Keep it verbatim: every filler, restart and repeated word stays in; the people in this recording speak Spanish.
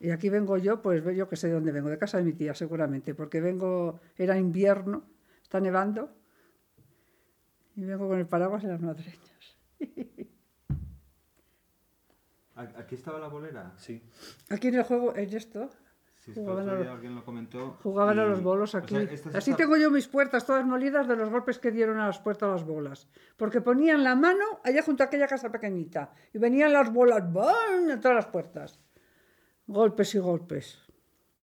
Y aquí vengo yo, pues yo que sé de dónde vengo, de casa de mi tía seguramente, porque vengo, era invierno, está nevando, y vengo con el paraguas y las madreñas. ¿Aquí estaba la bolera? Sí. Aquí en el juego, en esto, Sí, es que el jugaban, a otro los, día alguien lo comentó. jugaban y... a los bolos o aquí. sea, esta es Así esta- tengo yo mis puertas todas molidas de los golpes que dieron a las puertas las bolas. Porque ponían la mano allá junto a aquella casa pequeñita y venían las bolas ¡bam! A todas las puertas. Golpes y golpes.